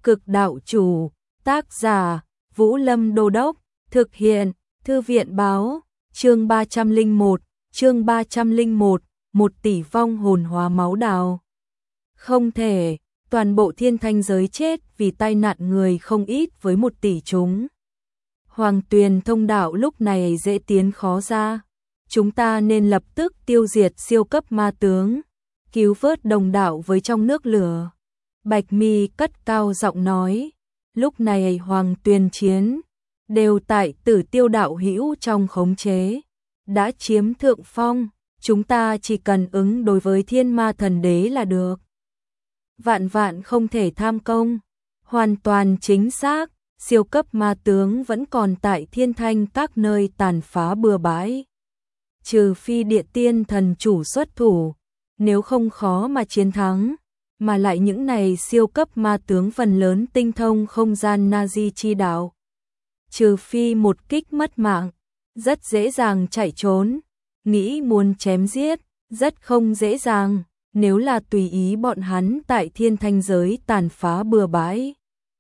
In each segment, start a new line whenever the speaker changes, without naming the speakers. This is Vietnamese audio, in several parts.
Cực đạo chủ, tác giả, Vũ Lâm Đô Đốc, thực hiện, Thư viện báo, chương 301, 1 tỷ vong hồn hóa máu đào. Không thể, toàn bộ thiên thanh giới chết vì tai nạn người không ít với 1 tỷ chúng. Hoàng Tuyền thông đạo lúc này dễ tiến khó ra. Chúng ta nên lập tức tiêu diệt siêu cấp ma tướng, cứu vớt đồng đạo với trong nước lửa. Bạch Mi cất cao giọng nói, lúc này Hoàng Tuyền chiến, đều tại Tử Tiêu đạo hữu trong khống chế, đã chiếm thượng phong, chúng ta chỉ cần ứng đối với thiên ma thần đế là được. Vạn vạn không thể tham công, hoàn toàn chính xác, siêu cấp ma tướng vẫn còn tại thiên thanh các nơi tàn phá bừa bãi. Trừ phi địa tiên thần chủ xuất thủ, nếu không khó mà chiến thắng, mà lại những này siêu cấp ma tướng phần lớn tinh thông không gian Nazi chi đạo. Trừ phi một kích mất mạng, rất dễ dàng chạy trốn, nghĩ muốn chém giết, rất không dễ dàng, nếu là tùy ý bọn hắn tại thiên thanh giới tàn phá bừa bãi.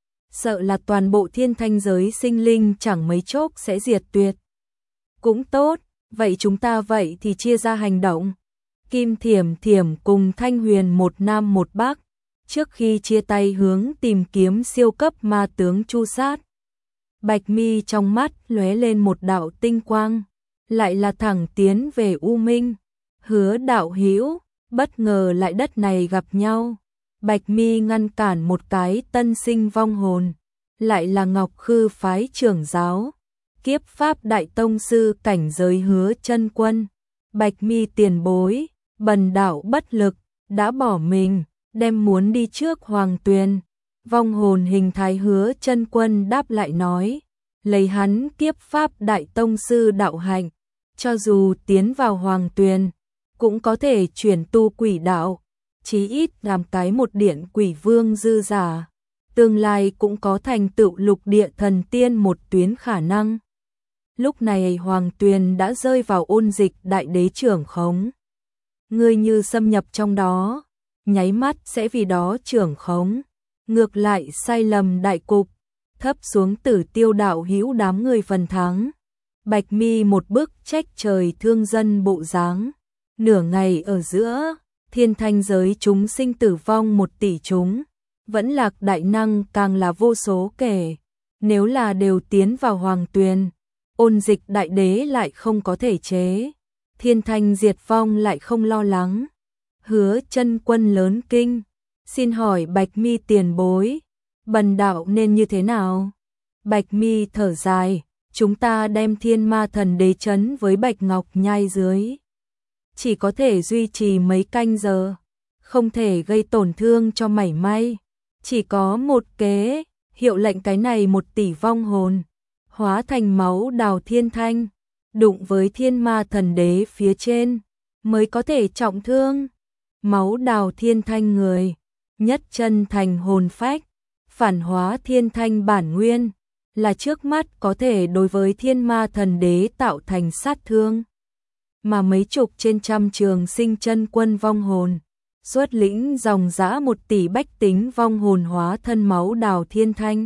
Sợ là toàn bộ thiên thanh giới sinh linh chẳng mấy chốc sẽ diệt tuyệt. Cũng tốt, vậy chúng ta vậy thì chia ra hành động. Kim Thiểm Thiểm cùng Thanh Huyền một nam một bắc, trước khi chia tay hướng tìm kiếm siêu cấp ma tướng chu sát. Bạch Mi trong mắt lóe lên một đạo tinh quang, lại là thẳng tiến về U Minh. Hứa đạo hữu, bất ngờ lại đất này gặp nhau. Bạch Mi ngăn cản một cái tân sinh vong hồn, lại là Ngọc Khư phái trưởng giáo, Kiếp Pháp đại tông sư cảnh giới Hứa Chân Quân. Bạch Mi tiền bối, bần đạo bất lực, đã bỏ mình, đem muốn đi trước Hoàng Tuyền. Vong hồn hình thái Hứa Chân Quân đáp lại nói, lấy hắn Kiếp Pháp đại tông sư đạo hạnh, cho dù tiến vào Hoàng Tuyền, cũng có thể chuyển tu quỷ đạo, chí ít làm cái một điện quỷ vương dư giả, tương lai cũng có thành tựu lục địa thần tiên một tuyến khả năng. Lúc này Hoàng Tuyền đã rơi vào ôn dịch đại đế trưởng khống. Ngươi như xâm nhập trong đó, nháy mắt sẽ vì đó trưởng khống. Ngược lại sai lầm đại cục, thấp xuống Tử Tiêu đạo hữu đám người phần thắng. Bạch Mi một bức trách trời thương dân bộ dáng. Nửa ngày ở giữa, thiên thanh giới chúng sinh tử vong 1 tỷ chúng, vẫn lạc đại năng càng là vô số kể. Nếu là đều tiến vào Hoàng Tuyền, ôn dịch đại đế lại không có thể chế, thiên thanh diệt vong lại không lo lắng. Hứa Chân Quân lớn kinh, xin hỏi Bạch Mi tiền bối, bần đạo nên như thế nào? Bạch Mi thở dài, chúng ta đem thiên ma thần đế trấn với Bạch Ngọc Nhai dưới, chỉ có thể duy trì mấy canh giờ, không thể gây tổn thương cho mảy may. Chỉ có một kế, hiệu lệnh cái này 1 tỷ vong hồn, hóa thành máu đào thiên thanh, đụng với thiên ma thần đế phía trên, mới có thể trọng thương. Máu đào thiên thanh người, nhất chân thành hồn phách, phản hóa thiên thanh bản nguyên, là trước mắt có thể đối với thiên ma thần đế tạo thành sát thương. Mà mấy chục trên trăm trường sinh chân quân vong hồn, xuất lĩnh dòng dã 1 tỷ bách tính vong hồn hóa thân máu đào thiên thanh.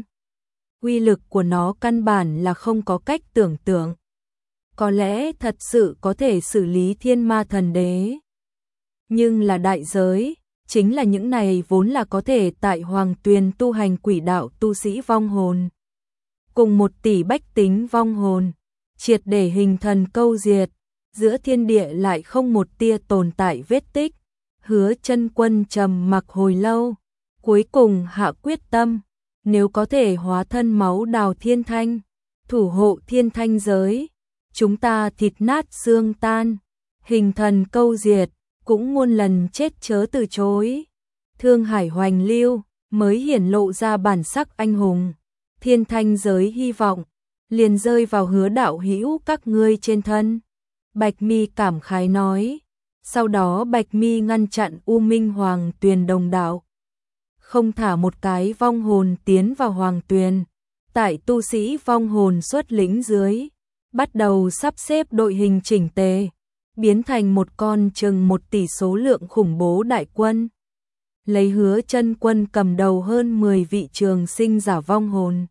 Uy lực của nó căn bản là không có cách tưởng tượng. Có lẽ thật sự có thể xử lý thiên ma thần đế. Nhưng là đại giới, chính là những này vốn là có thể tại Hoàng Tuyền tu hành quỷ đạo tu sĩ vong hồn. Cùng 1 tỷ bách tính vong hồn, triệt để hình thần câu diệt, giữa thiên địa lại không một tia tồn tại vết tích. Hứa Chân Quân trầm mặc hồi lâu, cuối cùng hạ quyết tâm, nếu có thể hóa thân máu đào thiên thanh, thủ hộ thiên thanh giới, chúng ta thịt nát xương tan, hình thần câu diệt, cũng muôn lần chết chớ từ chối. Thương hải hoành lưu, mới hiển lộ ra bản sắc anh hùng. Thiên thanh giới hy vọng, liền rơi vào Hứa đạo hữu các ngươi trên thân. Bạch Mi cảm khái nói. Sau đó Bạch Mi ngăn chặn U Minh Hoàng Tuyền đồng đạo, không thả một cái vong hồn tiến vào Hoàng Tuyền. Tại tu sĩ vong hồn xuất lĩnh dưới, bắt đầu sắp xếp đội hình chỉnh tề, biến thành một con chừng 1 tỷ số lượng khủng bố đại quân. lấy Hứa Chân Quân cầm đầu hơn 10 vị trường sinh giả vong hồn.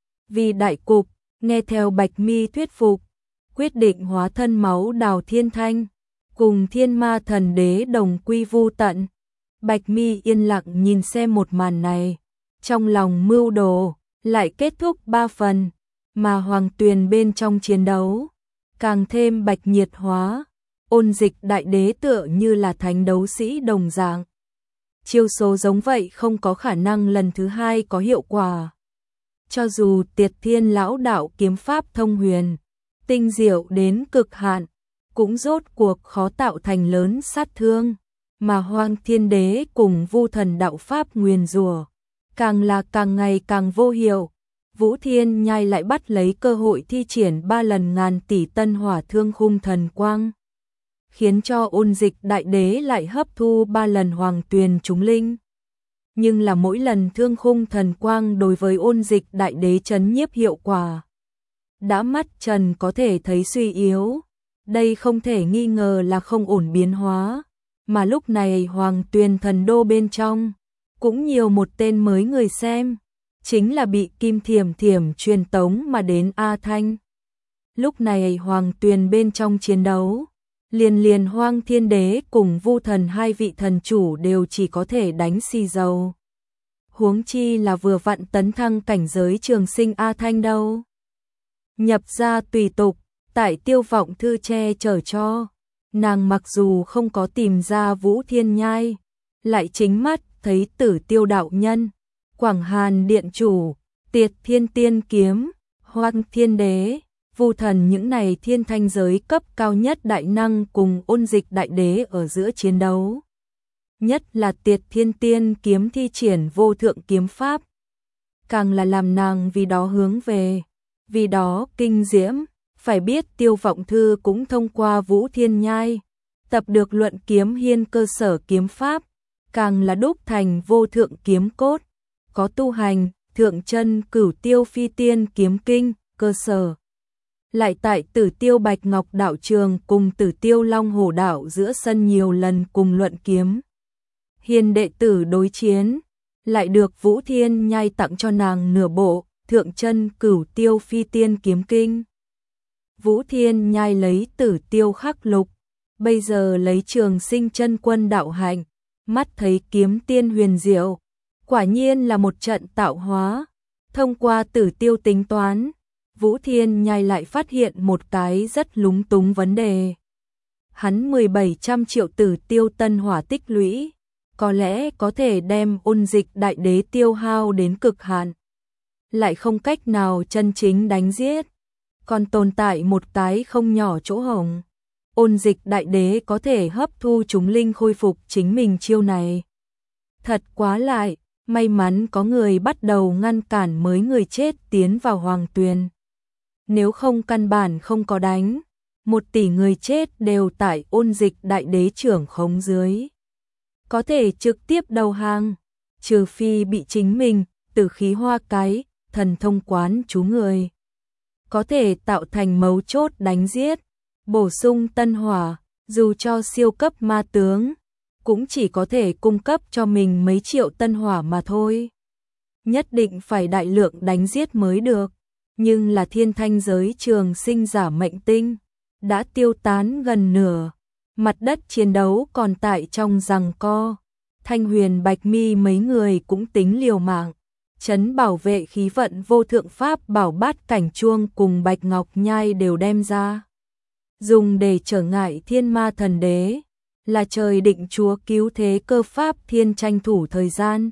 Vì đại cục, nghe theo Bạch Mi thuyết phục, quyết định hóa thân máu đào thiên thanh, cùng Thiên Ma Thần Đế đồng quy vu tận. Bạch Mi yên lặng nhìn xem một màn này, trong lòng mưu đồ lại kết thúc 3 phần, mà Hoàng Tuyền bên trong chiến đấu càng thêm bạch nhiệt hóa. Ôn Dịch Đại Đế tựa như là thánh đấu sĩ đồng dạng. Chiêu số giống vậy không có khả năng lần thứ hai có hiệu quả. Cho dù Tiệt Thiên Lão Đạo kiếm pháp thông huyền, tinh diệu đến cực hạn, cũng rốt cuộc khó tạo thành lớn sát thương, mà Hoang Thiên Đế cùng Vu Thần đạo pháp nguyền rủa, càng là càng ngày càng vô hiệu. Vũ Thiên Nhai lại bắt lấy cơ hội thi triển 3 lần ngàn tỷ tân hỏa thương khung thần quang, khiến cho Ôn Dịch Đại Đế lại hấp thu 3 lần Hoàng Tuyền chúng linh. Nhưng là mỗi lần thương khung thần quang đối với Ôn Dịch Đại Đế chấn nhiếp hiệu quả đã mắt trần có thể thấy suy yếu. Đây không thể nghi ngờ là không ổn biến hóa, mà lúc này Hoàng Tuyền thần đô bên trong cũng nhiều một tên mới người xem, chính là bị Kim Thiểm Thiểm truyền tống mà đến A Thanh. Lúc này Hoàng Tuyền bên trong chiến đấu, liền Hoang Thiên Đế cùng Vu Thần hai vị thần chủ đều chỉ có thể đánh xì dầu. Huống chi là vừa vặn tấn thăng cảnh giới trường sinh A Thanh đâu. Nhập ra tùy tục, tại Tiêu Vọng Thư che chở cho, nàng mặc dù không có tìm ra Vũ Thiên Nhai, lại chính mắt thấy Tử Tiêu đạo nhân, Quảng Hàn điện chủ, Tiệt Thiên Tiên kiếm, Hoang Thiên Đế, Vu Thần những này thiên thanh giới cấp cao nhất đại năng cùng Ôn Dịch Đại Đế ở giữa chiến đấu. Nhất là Tiệt Thiên Tiên kiếm thi triển vô thượng kiếm pháp, càng là làm nàng vì đó hướng về, vì đó kinh diễm. Phải biết Tiêu Vọng Thư cũng thông qua Vũ Thiên Nhai tập được luận kiếm hiên cơ sở kiếm pháp, càng là đúc thành vô thượng kiếm cốt, có tu hành thượng chân Cửu Tiêu Phi Tiên kiếm kinh cơ sở. Lại tại Tử Tiêu Bạch Ngọc đạo trường cùng Tử Tiêu Long Hổ đạo giữa sân nhiều lần cùng luận kiếm hiên đệ tử đối chiến, lại được Vũ Thiên Nhai tặng cho nàng nửa bộ thượng chân Cửu Tiêu Phi Tiên kiếm kinh. Vũ Thiên Nhai lấy Tử Tiêu khắc lục, bây giờ lấy Trường Sinh chân quân đạo hạnh, mắt thấy kiếm tiên huyền diệu, quả nhiên là một trận tạo hóa. Thông qua Tử Tiêu tính toán, Vũ Thiên Nhai lại phát hiện một cái rất lúng túng vấn đề. Hắn 1700 triệu Tử Tiêu tân hỏa tích lũy, có lẽ có thể đem Ôn Dịch Đại Đế tiêu hao đến cực hạn, lại không cách nào chân chính đánh giết. Còn tồn tại một cái không nhỏ chỗ hổng. Ôn Dịch Đại Đế có thể hấp thu chúng linh khôi phục chính mình chiêu này. Thật quá lại, may mắn có người bắt đầu ngăn cản mới người chết tiến vào Hoàng Tuyền. Nếu không căn bản không có đánh, 1 tỷ người chết đều tại Ôn Dịch Đại Đế trưởng khống dưới. Có thể trực tiếp đầu hàng, trừ phi bị chính mình, Tử Khí Hoa Cái, thần thông quán chú người có thể tạo thành mấu chốt đánh giết, bổ sung tân hỏa, dù cho siêu cấp ma tướng, cũng chỉ có thể cung cấp cho mình mấy triệu tân hỏa mà thôi. Nhất định phải đại lượng đánh giết mới được, nhưng là thiên thanh giới trường sinh giả mệnh tinh, đã tiêu tán gần nửa, mặt đất chiến đấu còn tại trong giằng co. Thanh Huyền Bạch Mi mấy người cũng tính liều mạng. Trấn bảo vệ khí vận vô thượng pháp bảo bát cảnh chuông cùng Bạch Ngọc Nhai đều đem ra, dùng để trở ngại Thiên Ma Thần Đế, là trời định chúa cứu thế cơ pháp thiên tranh thủ thời gian.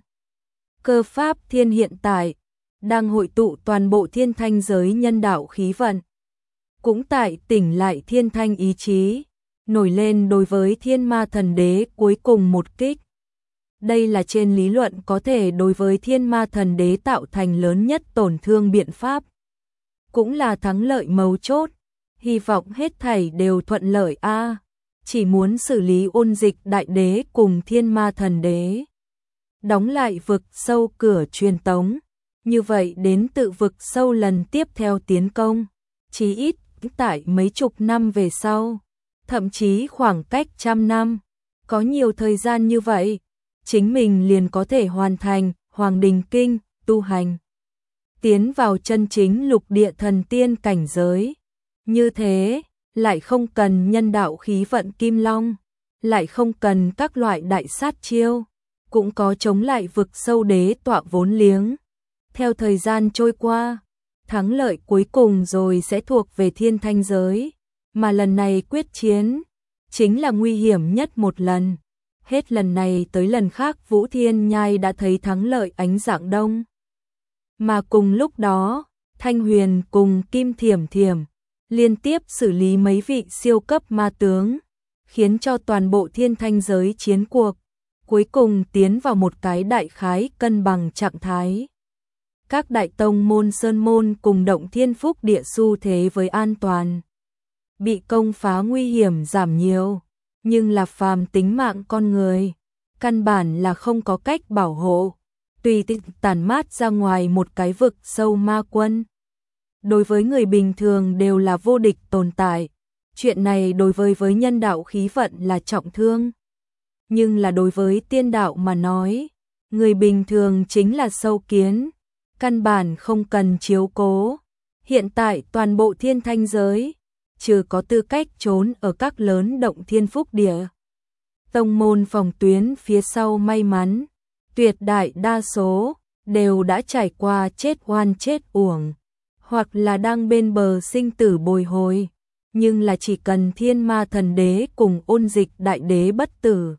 Cơ pháp thiên hiện tại đang hội tụ toàn bộ thiên thanh giới nhân đạo khí vận, cũng tại tỉnh lại thiên thanh ý chí, nổi lên đối với Thiên Ma Thần Đế cuối cùng một kích. Đây là trên lý luận có thể đối với Thiên Ma Thần Đế tạo thành lớn nhất tổn thương biện pháp, cũng là thắng lợi mấu chốt. Hy vọng hết thảy đều thuận lợi a. Chỉ muốn xử lý Ôn Dịch Đại Đế cùng Thiên Ma Thần Đế, đóng lại vực sâu cửa truyền tống, như vậy đến tự vực sâu lần tiếp theo tiến công, chí ít tại mấy chục năm về sau, thậm chí khoảng cách 100 năm, có nhiều thời gian như vậy. chính mình liền có thể hoàn thành Hoàng Đình Kinh, tu hành, tiến vào chân chính lục địa thần tiên cảnh giới. Như thế, lại không cần nhân đạo khí vận kim long, lại không cần các loại đại sát chiêu, cũng có chống lại vực sâu đế tọa vốn liếng. Theo thời gian trôi qua, thắng lợi cuối cùng rồi sẽ thuộc về thiên thanh giới, mà lần này quyết chiến chính là nguy hiểm nhất một lần. Hết lần này tới lần khác Vũ Thiên Nhai đã thấy thắng lợi ánh dạng đông. Mà cùng lúc đó, Thanh Huyền cùng Kim Thiểm Thiểm liên tiếp xử lý mấy vị siêu cấp ma tướng, khiến cho toàn bộ thiên thanh giới chiến cuộc cuối cùng tiến vào một cái đại khái cân bằng trạng thái. Các đại tông môn sơn môn cùng động thiên phúc địa xu thế với an toàn, bị công phá nguy hiểm giảm nhiều, nhưng là phàm tính mạng con người, căn bản là không có cách bảo hộ, tùy tiện tản mát ra ngoài một cái vực sâu ma quân. Đối với người bình thường đều là vô địch tồn tại, chuyện này đối với nhân đạo khí vận là trọng thương. Nhưng là đối với tiên đạo mà nói, người bình thường chính là sâu kiến, căn bản không cần chiếu cố. Hiện tại toàn bộ thiên thanh giới, trừ có tư cách trốn ở các lớn động thiên phúc địa, tông môn phòng tuyến phía sau may mắn, tuyệt đại đa số đều đã trải qua chết oan chết uổng, hoặc là đang bên bờ sinh tử bồi hồi, nhưng là chỉ cần thiên ma thần đế cùng ôn dịch đại đế bất tử,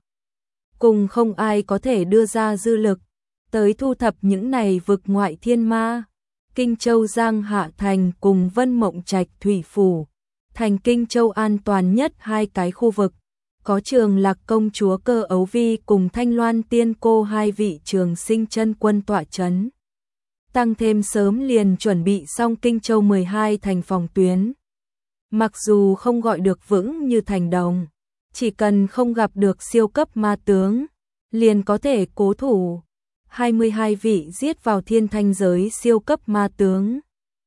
cùng không ai có thể đưa ra dư lực tới thu thập những này vực ngoại thiên ma. Kinh Châu Giang Hạ Thành cùng Vân Mộng Trạch Thủy Phủ, thành Kinh Châu an toàn nhất hai cái khu vực, có Trường Lạc công chúa Cơ Ấu Vi cùng Thanh Loan tiên cô hai vị trường sinh chân quân tọa chấn. Tăng thêm sớm liền chuẩn bị xong Kinh Châu 12 thành phòng tuyến. Mặc dù không gọi được vững như thành đồng, chỉ cần không gặp được siêu cấp ma tướng, liền có thể cố thủ. 22 vị giết vào thiên thanh giới siêu cấp ma tướng,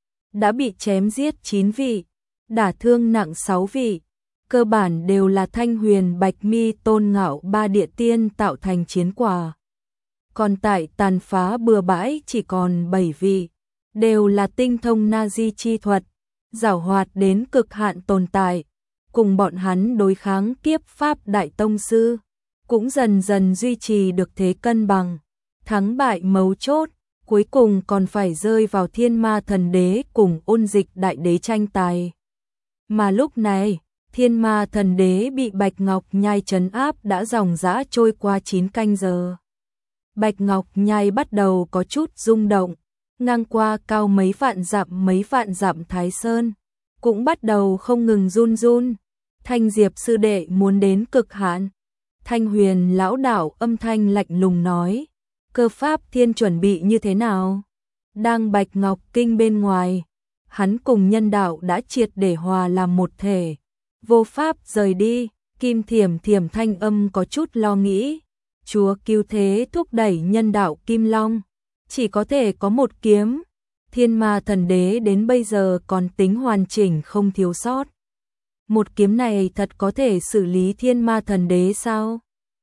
đã bị chém giết 9 vị, đả thương nặng 6 vị, cơ bản đều là Thanh Huyền Bạch Mi Tôn Ngạo ba địa tiên tạo thành chiến quả. Còn tại tàn phá bừa bãi chỉ còn 7 vị, đều là tinh thông Nazi chi thuật, giảo hoạt đến cực hạn tồn tại, cùng bọn hắn đối kháng kiếp pháp đại tông sư, cũng dần dần duy trì được thế cân bằng. Thắng bại mấu chốt, cuối cùng còn phải rơi vào thiên ma thần đế cùng ôn dịch đại đế tranh tài. Mà lúc này, thiên ma thần đế bị Bạch Ngọc Nhai trấn áp đã dòng dã trôi qua 9 canh giờ. Bạch Ngọc Nhai bắt đầu có chút rung động, ngang qua cao mấy vạn dặm Thái Sơn, cũng bắt đầu không ngừng run run. Thanh Diệp sư đệ muốn đến cực hạn. Thanh Huyền lão đạo âm thanh lạnh lùng nói, Cơ pháp thiên chuẩn bị như thế nào? Đang Bạch Ngọc Kinh bên ngoài, hắn cùng nhân đạo đã triệt để hòa làm một thể, vô pháp rời đi. Kim Thiểm Thiểm thanh âm có chút lo nghĩ, Chúa cứu thế thúc đẩy nhân đạo Kim Long, chỉ có thể có một kiếm, thiên ma thần đế đến bây giờ còn tính hoàn chỉnh không thiếu sót. Một kiếm này thật có thể xử lý thiên ma thần đế sao?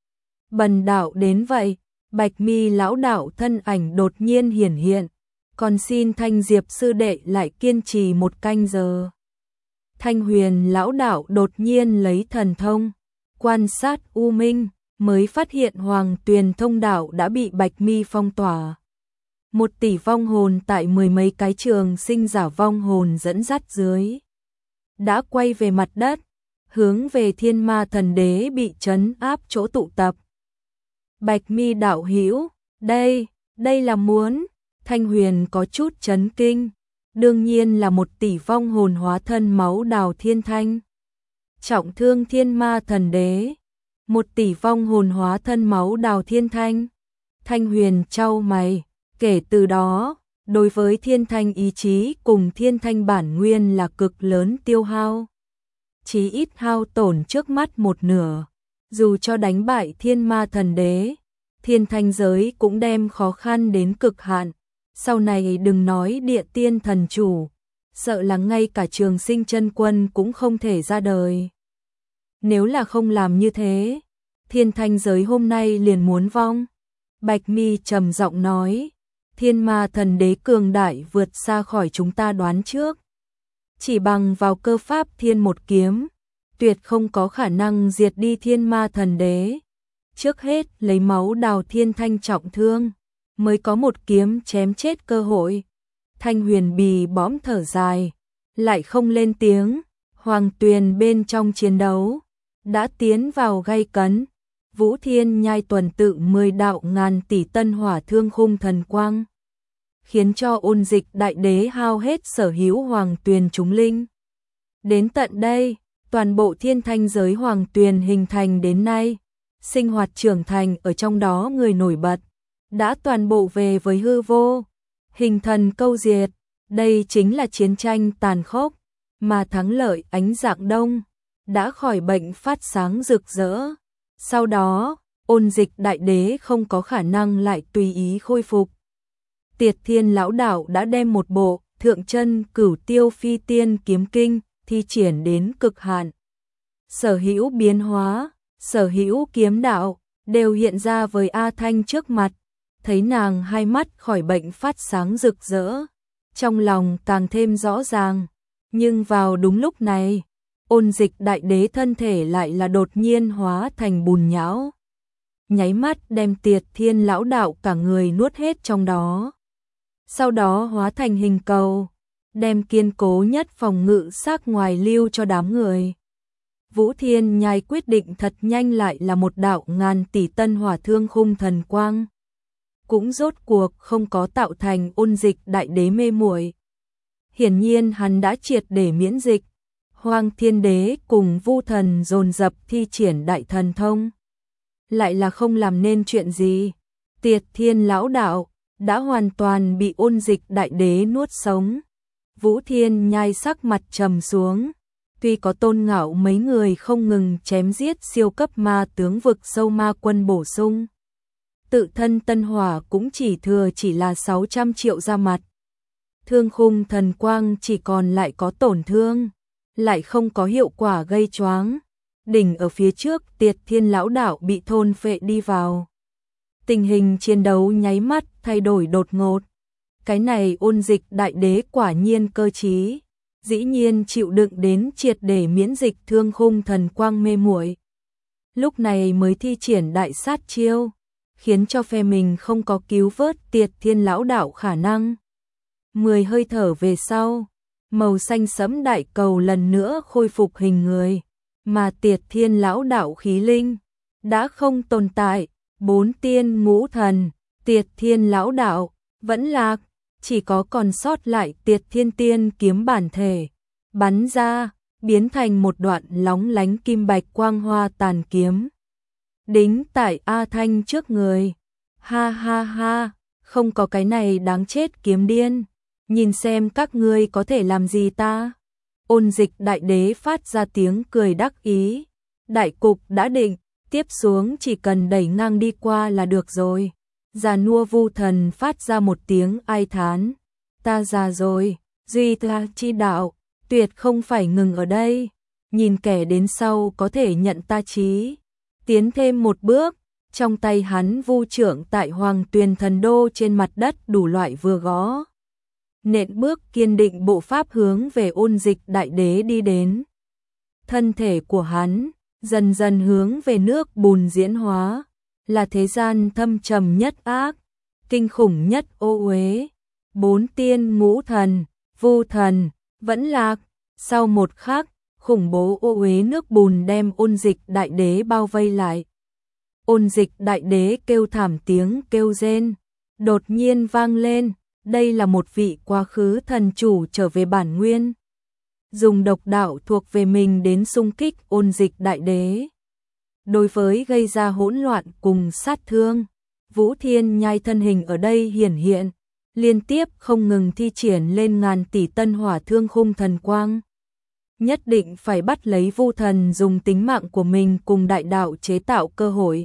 Bần đạo đến vậy. Bạch Mi lão đạo thân ảnh đột nhiên hiển hiện, còn xin Thanh Diệp sư đệ lại kiên trì một canh giờ. Thanh Huyền lão đạo đột nhiên lấy thần thông, quan sát U Minh, mới phát hiện Hoàng Tuyền thông đạo đã bị Bạch Mi phong tỏa. 1 tỷ vong hồn tại 10 mấy cái trường sinh giả vong hồn dẫn dắt dưới, đã quay về mặt đất, hướng về thiên ma thần đế bị trấn áp chỗ tụ tập. Bạch Mi đạo hữu, đây là muốn. Thanh Huyền có chút chấn kinh, đương nhiên là 1 tỷ vong hồn hóa thân máu đào thiên thanh, trọng thương thiên ma thần đế. 1 tỷ vong hồn hóa thân máu đào thiên thanh. Thanh Huyền chau mày, kể từ đó, đối với thiên thanh ý chí cùng thiên thanh bản nguyên là cực lớn tiêu hao, chí ít hao tổn trước mắt 1/2. Dù cho đánh bại thiên ma thần đế, thiên thanh giới cũng đem khó khăn đến cực hạn. Sau này đừng nói địa tiên thần chủ, sợ là ngay cả trường sinh chân quân cũng không thể ra đời. Nếu là không làm như thế, thiên thanh giới hôm nay liền muốn vong. Bạch Mi trầm giọng nói, thiên ma thần đế cường đại vượt xa khỏi chúng ta đoán trước. Chỉ bằng vào cơ pháp thiên một kiếm, tuyệt không có khả năng diệt đi thiên ma thần đế. Trước hết lấy máu đào thiên thanh trọng thương, mới có một kiếm chém chết cơ hội. Thanh Huyền Bì bõm thở dài, lại không lên tiếng. Hoàng Tuyền bên trong chiến đấu đã tiến vào gay cấn. Vũ Thiên Nhai tuần tự 10 đạo ngàn tỷ tân hỏa thương khung thần quang, khiến cho Ôn Dịch đại đế hao hết sở hữu Hoàng Tuyền chúng linh. Đến tận đây, toàn bộ thiên thanh giới Hoàng Tuyền hình thành đến nay, sinh hoạt trưởng thành ở trong đó người nổi bật, đã toàn bộ về với hư vô, hình thần câu diệt. Đây chính là chiến tranh tàn khốc, mà thắng lợi ánh dạng đông, đã khỏi bệnh phát sáng rực rỡ. Sau đó, Ôn Dịch đại đế không có khả năng lại tùy ý khôi phục. Tiệt Thiên lão đạo đã đem một bộ Thượng Chân Cửu Tiêu Phi Tiên kiếm kinh thi triển đến cực hạn. Sở hữu biến hóa, sở hữu kiếm đạo đều hiện ra với A Thanh trước mặt, thấy nàng hai mắt khỏi bệnh phát sáng rực rỡ, trong lòng càng thêm rõ ràng. Nhưng vào đúng lúc này, Ôn Dịch đại đế thân thể lại là đột nhiên hóa thành bùn nhão, nháy mắt đem Tiệt Thiên lão đạo cả người nuốt hết trong đó. Sau đó hóa thành hình cầu, đem kiên cố nhất phòng ngự xác ngoài lưu cho đám người. Vũ Thiên Nhai quyết định thật nhanh lại là một đạo ngàn tỷ tân hỏa thương khung thần quang, cũng rốt cuộc không có tạo thành Ôn Dịch đại đế mê muội. Hiển nhiên hắn đã triệt để miễn dịch. Hoang Thiên Đế cùng Vu Thần dồn dập thi triển đại thần thông, lại là không làm nên chuyện gì. Tiệt Thiên lão đạo đã hoàn toàn bị Ôn Dịch đại đế nuốt sống. Vũ Thiên Nhai sắc mặt trầm xuống, tuy có Tôn Ngạo mấy người không ngừng chém giết siêu cấp ma tướng vực sâu ma quân bổ sung, tự thân tân hỏa cũng chỉ là 600 triệu ra mặt. Thương khung thần quang chỉ còn lại có tổn thương, lại không có hiệu quả gây choáng. Đỉnh ở phía trước Tiệt Thiên lão đạo bị thôn phệ đi vào. Tình hình chiến đấu nháy mắt thay đổi đột ngột. Cái này Ôn Dịch đại đế quả nhiên cơ trí, dĩ nhiên chịu đựng đến triệt để miễn dịch thương khung thần quang mê muội. Lúc này mới thi triển đại sát chiêu, khiến cho phe mình không có cứu vớt Tiệt Thiên lão đạo khả năng. 10 hơi thở về sau, màu xanh sẫm đại cầu lần nữa khôi phục hình người, mà Tiệt Thiên lão đạo khí linh đã không tồn tại. 4 tiên ngũ thần, Tiệt Thiên lão đạo vẫn lạc, chỉ có còn sót lại Tiệt Thiên tiên kiếm bản thể, bắn ra, biến thành một đoạn lóng lánh kim bạch quang hoa tàn kiếm, đính tại A Thanh trước người. Ha ha ha, không có cái này đáng chết kiếm điên, nhìn xem các ngươi có thể làm gì ta. Ôn Dịch đại đế phát ra tiếng cười đắc ý. Đại cục đã định, tiếp xuống chỉ cần đẩy ngang đi qua là được rồi. Già nua Vu Thần phát ra một tiếng ai thán. Ta già rồi, duy ta chi đạo, tuyệt không phải ngừng ở đây. Nhìn kẻ đến sau có thể nhận ta chí. Tiến thêm một bước, trong tay hắn vu trưởng tại Hoàng Tuyền thần đô trên mặt đất đủ loại vừa gõ. Nện bước kiên định bộ pháp hướng về Ôn Dịch đại đế đi đến. Thân thể của hắn dần dần hướng về nước bùn diễn hóa, là thế gian thâm trầm nhất ác, kinh khủng nhất ô uế. 4 tiên ngũ thần, Vu Thần vẫn lạc. Sau một khắc, khủng bố ô uế nước bùn đem Ôn Dịch đại đế bao vây lại. Ôn Dịch đại đế kêu thảm tiếng kêu rên đột nhiên vang lên. Đây là một vị quá khứ thần chủ trở về bản nguyên, dùng độc đạo thuộc về mình đến xung kích Ôn Dịch đại đế. Đối với gây ra hỗn loạn cùng sát thương, Vũ Thiên Nhai thân hình ở đây hiển hiện, liên tiếp không ngừng thi triển lên ngàn tỷ tân hỏa thương khung thần quang. Nhất định phải bắt lấy Vu Thần dùng tính mạng của mình cùng đại đạo chế tạo cơ hội,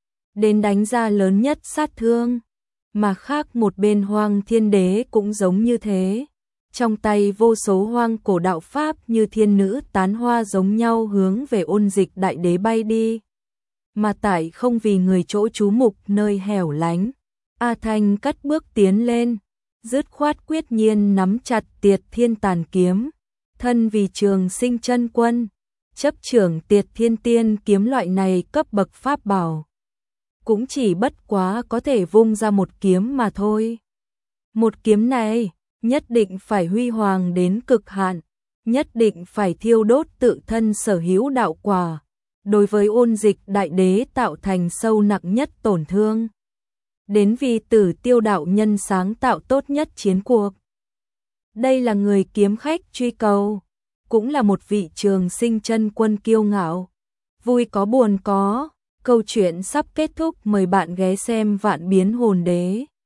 đến đánh ra lớn nhất sát thương. Mà khác một bên Hoang Thiên Đế cũng giống như thế. Trong tay vô số hoang cổ đạo pháp như thiên nữ tán hoa giống nhau hướng về Ôn Dịch đại đế bay đi. mà tại không vì người chỗ trú mục nơi hẻo lánh. A Thanh cất bước tiến lên, dứt khoát quyết nhiên nắm chặt Tiệt Thiên Tàn kiếm, thân vì Trường Sinh chân quân, chấp trưởng Tiệt Thiên Tiên kiếm loại này cấp bậc pháp bảo, cũng chỉ bất quá có thể vung ra một kiếm mà thôi. Một kiếm này nhất định phải huy hoàng đến cực hạn, nhất định phải thiêu đốt tự thân sở hữu đạo quả, đối với Ôn Dịch đại đế tạo thành sâu nặng nhất tổn thương, đến vì Tử Tiêu đạo nhân sáng tạo tốt nhất chiến cuộc. Đây là người kiếm khách truy cầu, cũng là một vị Trường Sinh chân quân kiêu ngạo. Vui có buồn có, câu chuyện sắp kết thúc, mời bạn ghé xem Vạn Biến Hồn Đế.